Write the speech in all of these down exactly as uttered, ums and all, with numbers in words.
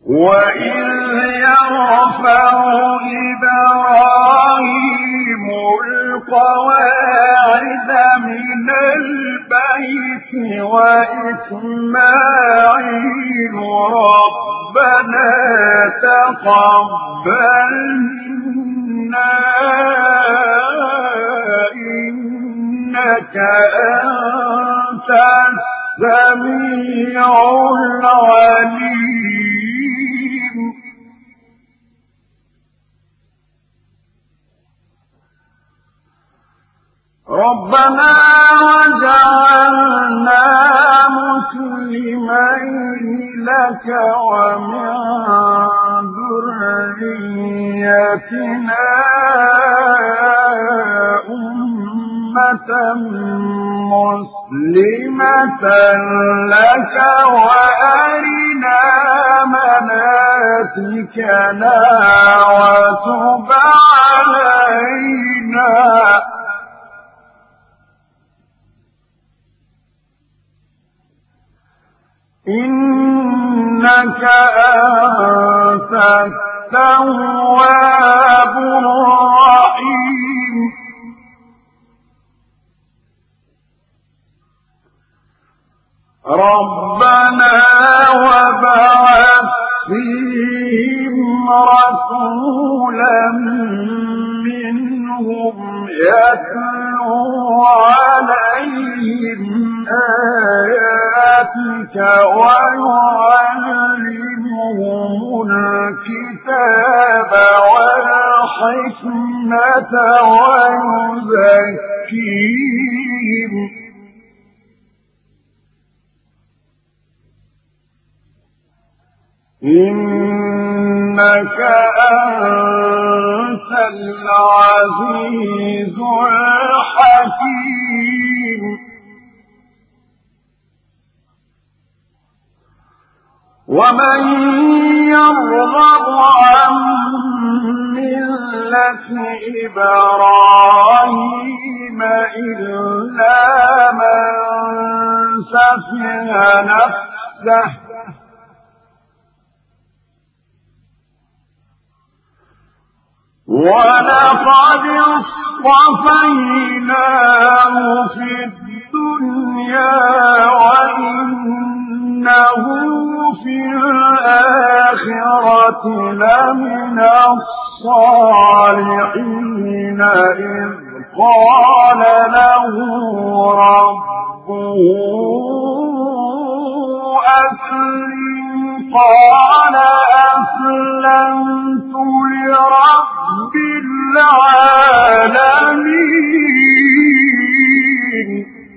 وإذ يرفع إبراهيم القواعد من البيت وإسماعيل ربنا تقبل منا إنك أنت السميع العليم ربنا وجعلنا مسلمين لك ومن ذريتنا أمة مسلمة لك وأرنا مناسكنا وتب علينا إنك أنت التواب الرحيم ربنا وابعث فيهم رسولا منهم يتلو عليهم آياتك ويعلمهم الكتاب والحكمة ويزكيهم إنك أنت العزيز الحكيم ومن يرغب عن ملة إبراهيم إلا من سفه نفسه ولقد اصطفيناه في الدنيا وإنه في الآخرة لمن الصالحين إذ قال له ربه أسلم قال أسلمت لرب العالمين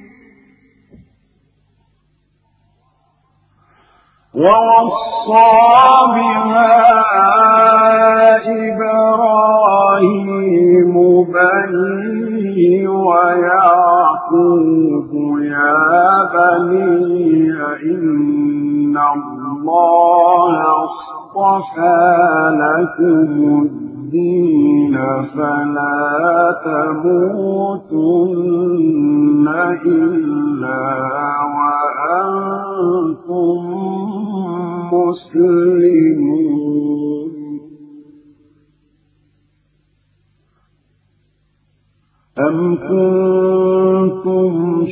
ووصى بها إبراهيم بنيه ويعقوب يا بني إن الله اصطفى لكم الدين فلا تموتن إلا وأنتم مسلمون أم كنتم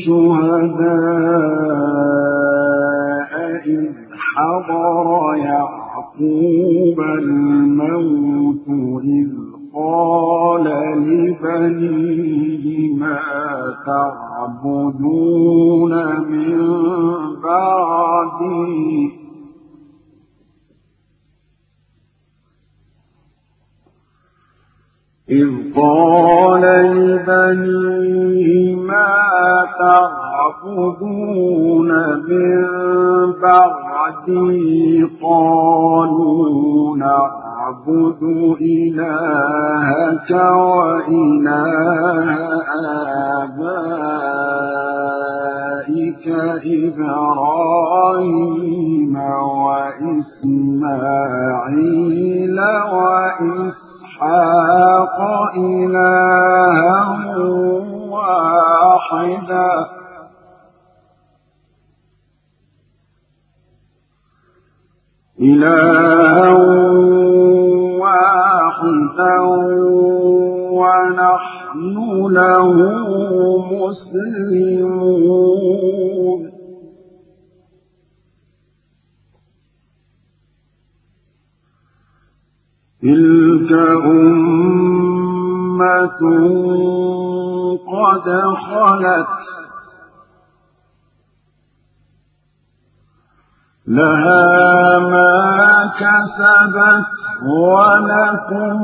شهداء إذ حضر يعقوب الموت إذ قال لبنيه ما تعبدون من بعدي إذ قال لبنيه ما تعبدون من بعدي قالوا نعبد إلهك وإله آبائك إبراهيم وإسماعيل وإسحاق إلها واحدا إلها واحدا ونحن له مسلمون تلك أمة قد خلت لها ما كسبت ولكم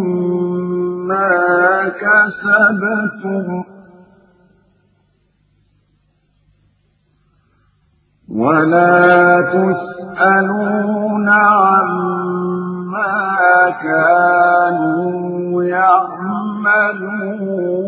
ما كسبتم ولا تسألون عما كانوا يعملون